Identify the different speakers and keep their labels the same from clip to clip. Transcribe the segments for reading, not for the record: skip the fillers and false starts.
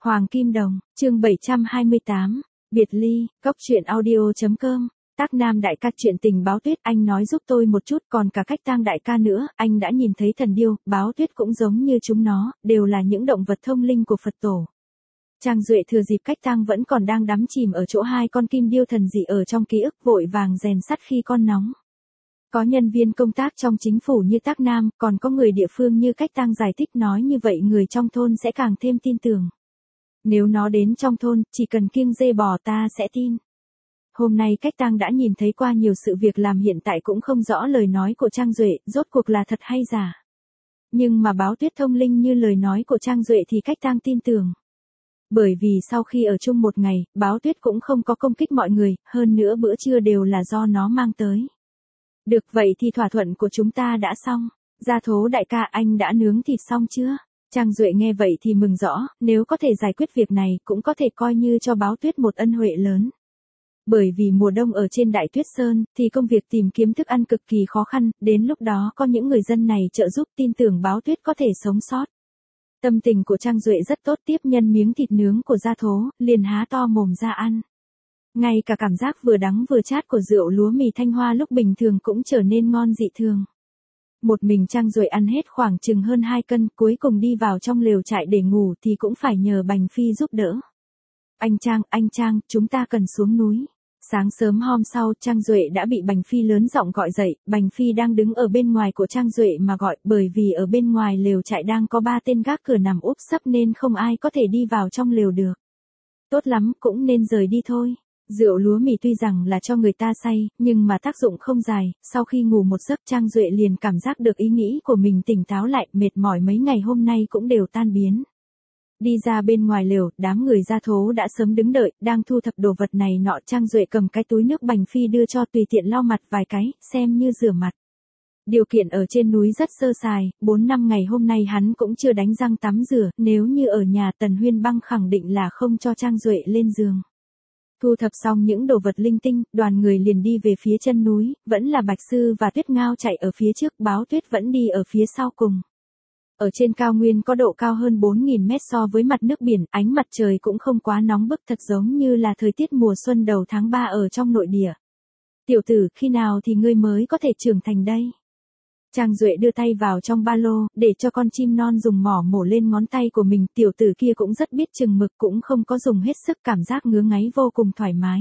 Speaker 1: Hoàng Kim Đồng, chương 728, Biệt ly, cốc truyện audio.com, Tác Nam đại ca chuyện tình Báo Tuyết, anh nói giúp tôi một chút, còn cả Cách Tang đại ca nữa, anh đã nhìn thấy thần điêu, Báo Tuyết cũng giống như chúng nó, đều là những động vật thông linh của Phật tổ. Trang Duệ thừa dịp Cách Tang vẫn còn đang đắm chìm ở chỗ hai con kim điêu thần dị ở trong ký ức, vội vàng rèn sắt khi con nóng. Có nhân viên công tác trong chính phủ như Tác Nam, còn có người địa phương như Cách Tang giải thích, nói như vậy người trong thôn sẽ càng thêm tin tưởng. Nếu nó đến trong thôn, chỉ cần kiêng dê bò ta sẽ tin. Hôm nay Cách Tang đã nhìn thấy qua nhiều sự việc làm hiện tại cũng không rõ lời nói của Trang Duệ, rốt cuộc là thật hay giả. Nhưng mà Báo Tuyết thông linh như lời nói của Trang Duệ thì Cách Tang tin tưởng. Bởi vì sau khi ở chung một ngày, Báo Tuyết cũng không có công kích mọi người, hơn nữa bữa trưa đều là do nó mang tới. Được vậy thì thỏa thuận của chúng ta đã xong. Gia Thố đại ca, anh đã nướng thịt xong chưa? Trang Duệ nghe vậy thì mừng rõ, nếu có thể giải quyết việc này cũng có thể coi như cho Báo Tuyết một ân huệ lớn. Bởi vì mùa đông ở trên Đại Tuyết Sơn thì công việc tìm kiếm thức ăn cực kỳ khó khăn, đến lúc đó có những người dân này trợ giúp, tin tưởng Báo Tuyết có thể sống sót. Tâm tình của Trang Duệ rất tốt, tiếp nhân miếng thịt nướng của Gia Thố, liền há to mồm ra ăn. Ngay cả cảm giác vừa đắng vừa chát của rượu lúa mì Thanh Hoa lúc bình thường cũng trở nên ngon dị thường. Một mình Trang Duệ ăn hết khoảng chừng hơn 2 cân, cuối cùng đi vào trong lều trại để ngủ thì cũng phải nhờ Bành Phi giúp đỡ. Anh Trang, chúng ta cần xuống núi. Sáng sớm hôm sau, Trang Duệ đã bị Bành Phi lớn giọng gọi dậy, Bành Phi đang đứng ở bên ngoài của Trang Duệ mà gọi, bởi vì ở bên ngoài lều trại đang có 3 tên gác cửa nằm úp sấp nên không ai có thể đi vào trong lều được. Tốt lắm, cũng nên rời đi thôi. Rượu lúa mì tuy rằng là cho người ta say, nhưng mà tác dụng không dài, sau khi ngủ một giấc Trang Duệ liền cảm giác được ý nghĩ của mình tỉnh táo lại, mệt mỏi mấy ngày hôm nay cũng đều tan biến. Đi ra bên ngoài lều, đám người Gia Thố đã sớm đứng đợi, đang thu thập đồ vật này nọ. Trang Duệ cầm cái túi nước Bành Phi đưa cho, tùy tiện lau mặt vài cái, xem như rửa mặt. Điều kiện ở trên núi rất sơ sài, 4-5 ngày hôm nay hắn cũng chưa đánh răng tắm rửa, nếu như ở nhà Tần Huyên Băng khẳng định là không cho Trang Duệ lên giường. Thu thập xong những đồ vật linh tinh, đoàn người liền đi về phía chân núi, vẫn là Bạch Sư và Tuyết Ngao chạy ở phía trước, Báo Tuyết vẫn đi ở phía sau cùng. Ở trên cao nguyên có độ cao hơn 4.000 mét so với mặt nước biển, ánh mặt trời cũng không quá nóng bức, thật giống như là thời tiết mùa xuân đầu tháng 3 ở trong nội địa. Tiểu tử, khi nào thì ngươi mới có thể trưởng thành đây? Trang Duệ đưa tay vào trong ba lô, để cho con chim non dùng mỏ mổ lên ngón tay của mình, tiểu tử kia cũng rất biết chừng mực, cũng không có dùng hết sức, cảm giác ngứa ngáy vô cùng thoải mái.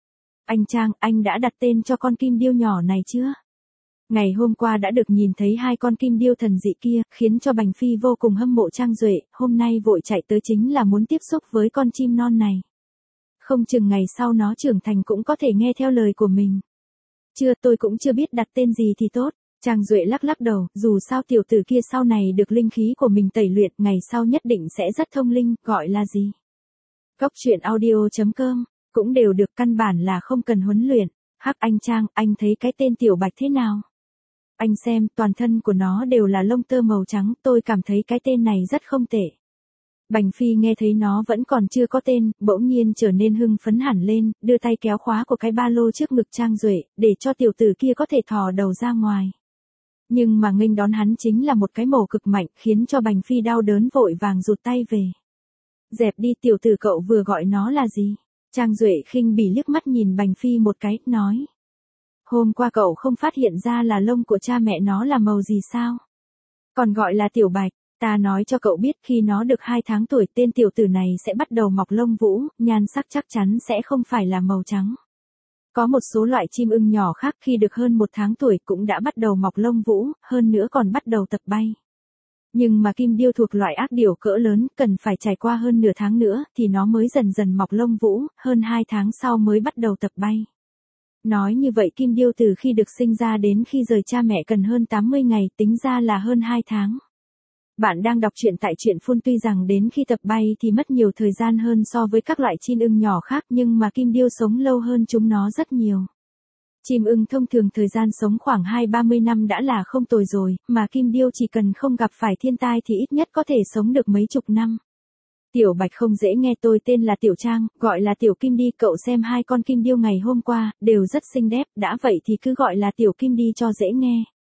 Speaker 1: Anh Trang, anh đã đặt tên cho con kim điêu nhỏ này chưa? Ngày hôm qua đã được nhìn thấy 2 con kim điêu thần dị kia, khiến cho Bành Phi vô cùng hâm mộ Trang Duệ, hôm nay vội chạy tới chính là muốn tiếp xúc với con chim non này. Không chừng ngày sau nó trưởng thành cũng có thể nghe theo lời của mình. Chưa, tôi cũng chưa biết đặt tên gì thì tốt. Trang Duệ lắc lắc đầu, dù sao tiểu tử kia sau này được linh khí của mình tẩy luyện, ngày sau nhất định sẽ rất thông linh, gọi là gì? Cốc truyện audio.com, cũng đều được, căn bản là không cần huấn luyện. Hắc, anh Trang, anh thấy cái tên Tiểu Bạch thế nào? Anh xem, toàn thân của nó đều là lông tơ màu trắng, tôi cảm thấy cái tên này rất không tệ. Bành Phi nghe thấy nó vẫn còn chưa có tên, bỗng nhiên trở nên hưng phấn hẳn lên, đưa tay kéo khóa của cái ba lô trước ngực Trang Duệ, để cho tiểu tử kia có thể thò đầu ra ngoài. Nhưng mà nghênh đón hắn chính là một cái mổ cực mạnh, khiến cho Bành Phi đau đớn vội vàng rụt tay về. Dẹp đi, tiểu tử, cậu vừa gọi nó là gì? Trang Duệ khinh bỉ liếc mắt nhìn Bành Phi một cái, nói. Hôm qua cậu không phát hiện ra là lông của cha mẹ nó là màu gì sao? Còn gọi là Tiểu Bạch, ta nói cho cậu biết, khi nó được 2 tháng tuổi, tên tiểu tử này sẽ bắt đầu mọc lông vũ, nhan sắc chắc chắn sẽ không phải là màu trắng. Có một số loại chim ưng nhỏ khác khi được hơn 1 tháng tuổi cũng đã bắt đầu mọc lông vũ, hơn nữa còn bắt đầu tập bay. Nhưng mà kim điêu thuộc loại ác điểu cỡ lớn, cần phải trải qua hơn nửa tháng nữa, thì nó mới dần dần mọc lông vũ, hơn 2 tháng sau mới bắt đầu tập bay. Nói như vậy kim điêu từ khi được sinh ra đến khi rời cha mẹ cần hơn 80 ngày, tính ra là hơn 2 tháng. Bạn đang đọc truyện tại Truyện Phun, tuy rằng đến khi tập bay thì mất nhiều thời gian hơn so với các loại chim ưng nhỏ khác, nhưng mà kim điêu sống lâu hơn chúng nó rất nhiều. Chim ưng thông thường thời gian sống khoảng 20-30 năm đã là không tồi rồi, mà kim điêu chỉ cần không gặp phải thiên tai thì ít nhất có thể sống được mấy chục năm. Tiểu Bạch không dễ nghe, tôi tên là Tiểu Trang, gọi là Tiểu Kim đi, cậu xem 2 con kim điêu ngày hôm qua, đều rất xinh đẹp, đã vậy thì cứ gọi là Tiểu Kim đi cho dễ nghe.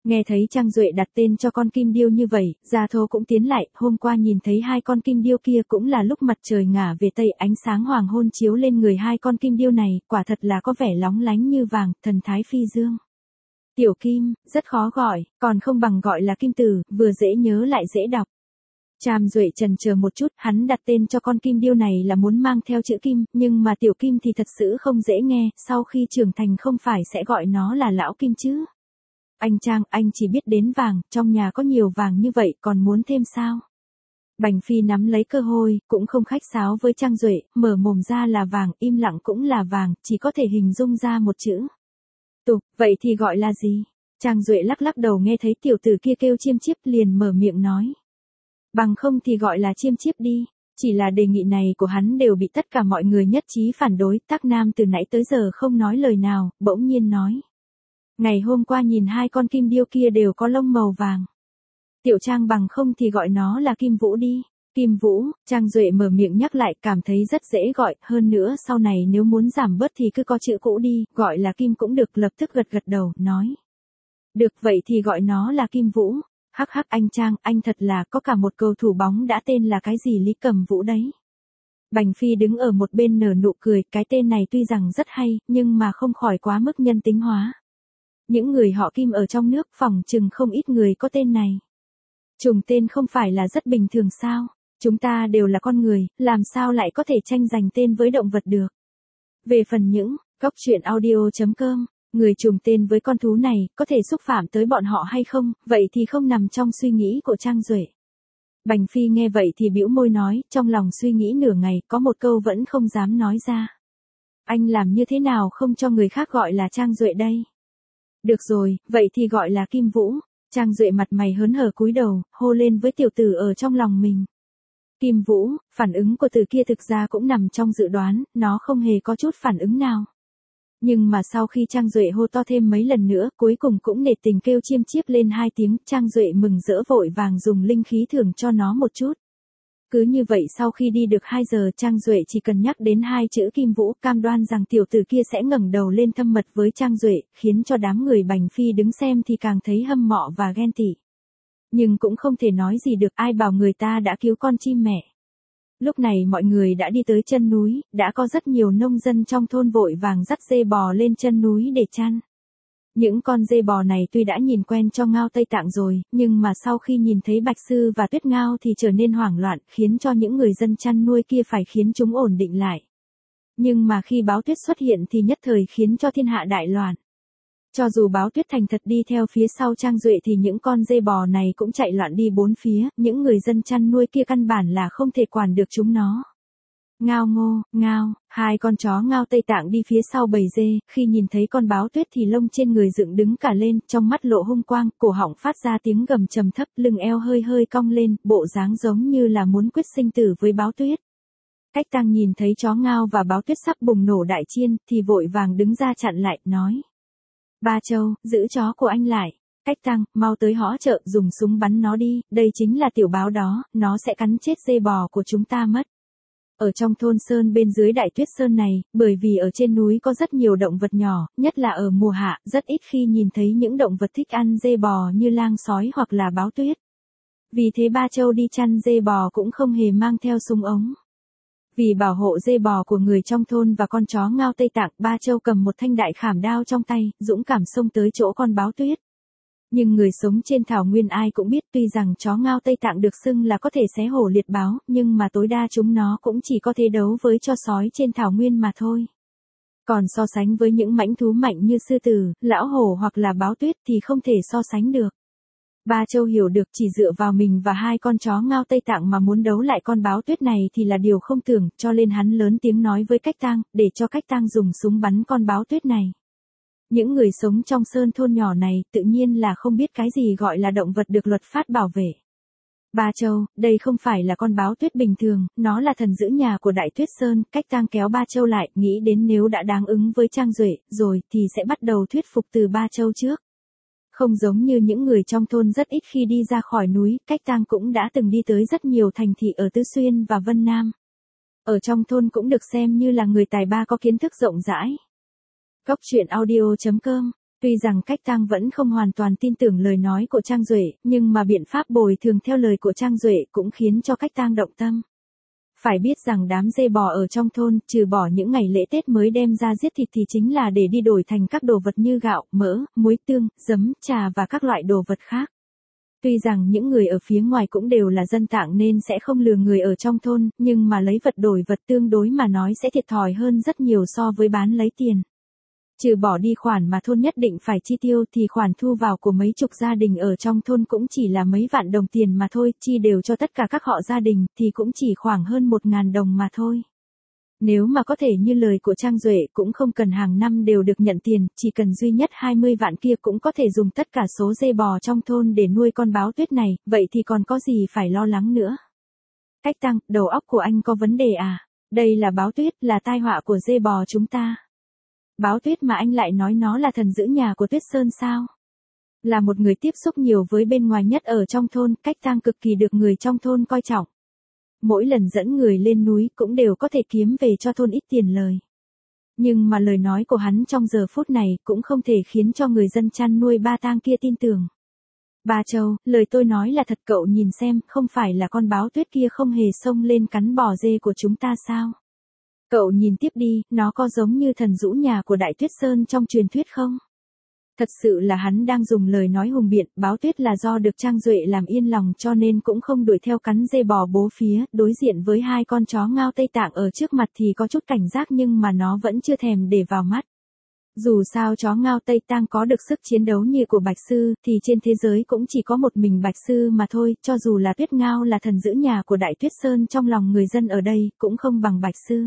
Speaker 1: Nghe thấy Trang Duệ đặt tên cho con kim điêu như vậy, Gia Thố cũng tiến lại, hôm qua nhìn thấy hai con kim điêu kia cũng là lúc mặt trời ngả về tây, ánh sáng hoàng hôn chiếu lên người hai con kim điêu này, quả thật là có vẻ lóng lánh như vàng, thần thái phi dương. Tiểu Kim, rất khó gọi, còn không bằng gọi là Kim Tử, vừa dễ nhớ lại dễ đọc. Trang Duệ chần chờ một chút, hắn đặt tên cho con kim điêu này là muốn mang theo chữ Kim, nhưng mà Tiểu Kim thì thật sự không dễ nghe, sau khi trưởng thành không phải sẽ gọi nó là Lão Kim chứ. Anh Trang, anh chỉ biết đến vàng, trong nhà có nhiều vàng như vậy còn muốn thêm sao? Bành Phi nắm lấy cơ hội, cũng không khách sáo với Trang Duệ, mở mồm ra là vàng, im lặng cũng là vàng, chỉ có thể hình dung ra một chữ. Tục, vậy thì gọi là gì? Trang Duệ lắc lắc đầu nghe thấy tiểu tử kia kêu chiêm chiếp liền mở miệng nói. Bằng không thì gọi là chiêm chiếp đi. Chỉ là đề nghị này của hắn đều bị tất cả mọi người nhất trí phản đối, Tác Nam từ nãy tới giờ không nói lời nào, bỗng nhiên nói. Ngày hôm qua nhìn hai con kim điêu kia đều có lông màu vàng. Tiểu Trang bằng không thì gọi nó là Kim Vũ đi. Kim Vũ, Trang Duệ mở miệng nhắc lại, cảm thấy rất dễ gọi, hơn nữa sau này nếu muốn giảm bớt thì cứ có chữ cũ đi, gọi là Kim cũng được, lập tức gật đầu, nói. Được vậy thì gọi nó là Kim Vũ. Hắc hắc anh Trang, anh thật là có cả một cầu thủ bóng đã tên là cái gì Lý Cầm Vũ đấy. Bành Phi đứng ở một bên nở nụ cười, cái tên này tuy rằng rất hay, nhưng mà không khỏi quá mức nhân tính hóa. Những người họ Kim ở trong nước phỏng chừng không ít người có tên này. Trùng tên không phải là rất bình thường sao? Chúng ta đều là con người, làm sao lại có thể tranh giành tên với động vật được? Về phần những, góc truyện audio.com, người trùng tên với con thú này, có thể xúc phạm tới bọn họ hay không, vậy thì không nằm trong suy nghĩ của Trang Duệ. Bành Phi nghe vậy thì bĩu môi nói, trong lòng suy nghĩ nửa ngày, có một câu vẫn không dám nói ra. Anh làm như thế nào không cho người khác gọi là Trang Duệ đây? Được rồi, vậy thì gọi là Kim Vũ. Trang Duệ mặt mày hớn hở cúi đầu, hô lên với tiểu tử ở trong lòng mình. Kim Vũ, phản ứng của từ kia thực ra cũng nằm trong dự đoán, nó không hề có chút phản ứng nào. Nhưng mà sau khi Trang Duệ hô to thêm mấy lần nữa, cuối cùng cũng nể tình kêu chiêm chiếp lên 2 tiếng, Trang Duệ mừng rỡ vội vàng dùng linh khí thưởng cho nó một chút. Cứ như vậy sau khi đi được 2 giờ, Trang Duệ chỉ cần nhắc đến 2 chữ Kim Vũ, cam đoan rằng tiểu tử kia sẽ ngẩng đầu lên thâm mật với Trang Duệ, khiến cho đám người Bành Phi đứng xem thì càng thấy hâm mộ và ghen tị. Nhưng cũng không thể nói gì được, ai bảo người ta đã cứu con chim mẹ. Lúc này mọi người đã đi tới chân núi, đã có rất nhiều nông dân trong thôn vội vàng dắt dê bò lên chân núi để chăn. Những con dê bò này tuy đã nhìn quen cho Ngao Tây Tạng rồi, nhưng mà sau khi nhìn thấy Bạch Sư và Tuyết Ngao thì trở nên hoảng loạn, khiến cho những người dân chăn nuôi kia phải khiến chúng ổn định lại. Nhưng mà khi Báo Tuyết xuất hiện thì nhất thời khiến cho thiên hạ đại loạn. Cho dù Báo Tuyết thành thật đi theo phía sau Trang Duệ thì những con dê bò này cũng chạy loạn đi bốn phía, những người dân chăn nuôi kia căn bản là không thể quản được chúng nó. Ngao Ngô, Ngao, 2 con chó Ngao Tây Tạng đi phía sau bầy dê, khi nhìn thấy con Báo Tuyết thì lông trên người dựng đứng cả lên, trong mắt lộ hung quang, cổ họng phát ra tiếng gầm trầm thấp, lưng eo hơi hơi cong lên, bộ dáng giống như là muốn quyết sinh tử với Báo Tuyết. Cách Tăng nhìn thấy chó Ngao và Báo Tuyết sắp bùng nổ đại chiên, thì vội vàng đứng ra chặn lại, nói. Ba Châu, giữ chó của anh lại. Cách Tăng, mau tới hõ chợ, dùng súng bắn nó đi, đây chính là tiểu báo đó, nó sẽ cắn chết dê bò của chúng ta mất. Ở trong thôn sơn bên dưới Đại Tuyết Sơn này, bởi vì ở trên núi có rất nhiều động vật nhỏ, nhất là ở mùa hạ, rất ít khi nhìn thấy những động vật thích ăn dê bò như lang sói hoặc là báo tuyết. Vì thế Ba Châu đi chăn dê bò cũng không hề mang theo súng ống. Vì bảo hộ dê bò của người trong thôn và con chó Ngao Tây Tạng, Ba Châu cầm một thanh đại khảm đao trong tay, dũng cảm xông tới chỗ con báo tuyết. Nhưng người sống trên thảo nguyên ai cũng biết, tuy rằng chó Ngao Tây Tạng được xưng là có thể xé hổ liệt báo, nhưng mà tối đa chúng nó cũng chỉ có thể đấu với cho sói trên thảo nguyên mà thôi. Còn so sánh với những mãnh thú mạnh như sư tử, lão hổ hoặc là báo tuyết thì không thể so sánh được. Ba Châu hiểu được chỉ dựa vào mình và 2 con chó Ngao Tây Tạng mà muốn đấu lại con báo tuyết này thì là điều không tưởng, cho nên hắn lớn tiếng nói với Cách Tang, để cho Cách Tang dùng súng bắn con báo tuyết này. Những người sống trong sơn thôn nhỏ này tự nhiên là không biết cái gì gọi là động vật được luật pháp bảo vệ. Ba Châu, đây không phải là con báo tuyết bình thường, nó là thần giữ nhà của Đại Tuyết Sơn. Cách Tang kéo Ba Châu lại, nghĩ đến nếu đã đáng ứng với Trang Duệ rồi thì sẽ bắt đầu thuyết phục từ Ba Châu trước. Không giống như những người trong thôn rất ít khi đi ra khỏi núi, Cách Tang cũng đã từng đi tới rất nhiều thành thị ở Tứ Xuyên và Vân Nam. Ở trong thôn cũng được xem như là người tài ba có kiến thức rộng rãi. Góc truyện audio.com Tuy rằng Cách Tang vẫn không hoàn toàn tin tưởng lời nói của Trang Duệ, nhưng mà biện pháp bồi thường theo lời của Trang Duệ cũng khiến cho Cách Tang động tâm. Phải biết rằng đám dê bò ở trong thôn, trừ bỏ những ngày lễ Tết mới đem ra giết thịt thì chính là để đi đổi thành các đồ vật như gạo, mỡ, muối tương, giấm, trà và các loại đồ vật khác. Tuy rằng những người ở phía ngoài cũng đều là dân tạng nên sẽ không lừa người ở trong thôn, nhưng mà lấy vật đổi vật tương đối mà nói sẽ thiệt thòi hơn rất nhiều so với bán lấy tiền. Trừ bỏ đi khoản mà thôn nhất định phải chi tiêu thì khoản thu vào của mấy chục gia đình ở trong thôn cũng chỉ là mấy vạn đồng tiền mà thôi, chi đều cho tất cả các họ gia đình thì cũng chỉ khoảng hơn 1.000 đồng mà thôi. Nếu mà có thể như lời của Trang Duệ cũng không cần hàng năm đều được nhận tiền, chỉ cần duy nhất 20 vạn kia cũng có thể dùng tất cả số dê bò trong thôn để nuôi con báo tuyết này, vậy thì còn có gì phải lo lắng nữa. Cách Tang, đầu óc của anh có vấn đề à? Đây là báo tuyết, là tai họa của dê bò chúng ta. Báo tuyết mà anh lại nói nó là thần giữ nhà của Tuyết Sơn sao? Là một người tiếp xúc nhiều với bên ngoài nhất ở trong thôn, Cách Tang cực kỳ được người trong thôn coi trọng. Mỗi lần dẫn người lên núi cũng đều có thể kiếm về cho thôn ít tiền lời. Nhưng mà lời nói của hắn trong giờ phút này cũng không thể khiến cho người dân chăn nuôi Ba Tang kia tin tưởng. Ba Châu, lời tôi nói là thật, cậu nhìn xem, không phải là con báo tuyết kia không hề xông lên cắn bò dê của chúng ta sao? Cậu nhìn tiếp đi, nó có giống như thần dũ nhà của Đại Tuyết Sơn trong truyền thuyết không? Thật sự là hắn đang dùng lời nói hùng biện, báo tuyết là do được Trang Duệ làm yên lòng cho nên cũng không đuổi theo cắn dê bò bố phía, đối diện với hai con chó ngao Tây Tạng ở trước mặt thì có chút cảnh giác nhưng mà nó vẫn chưa thèm để vào mắt. Dù sao chó ngao Tây Tạng có được sức chiến đấu như của Bạch Sư thì trên thế giới cũng chỉ có một mình Bạch Sư mà thôi, cho dù là Tuyết Ngao là thần giữ nhà của Đại Tuyết Sơn trong lòng người dân ở đây cũng không bằng Bạch Sư.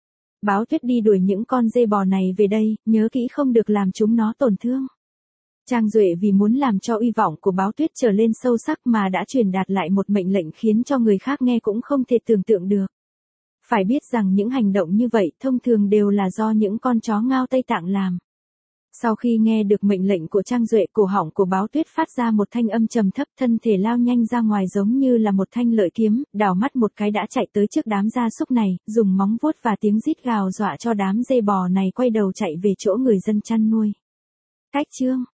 Speaker 1: Báo tuyết đi đuổi những con dê bò này về đây, nhớ kỹ không được làm chúng nó tổn thương. Trang Duệ vì muốn làm cho uy vọng của báo tuyết trở lên sâu sắc mà đã truyền đạt lại một mệnh lệnh khiến cho người khác nghe cũng không thể tưởng tượng được. Phải biết rằng những hành động như vậy thông thường đều là do những con chó ngao Tây Tạng làm. Sau khi nghe được mệnh lệnh của Trang Duệ, cổ họng của báo tuyết phát ra một thanh âm trầm thấp, thân thể lao nhanh ra ngoài giống như là một thanh lợi kiếm, đảo mắt một cái đã chạy tới trước đám gia súc này, dùng móng vuốt và tiếng rít gào dọa cho đám dê bò này quay đầu chạy về chỗ người dân chăn nuôi. Cách chương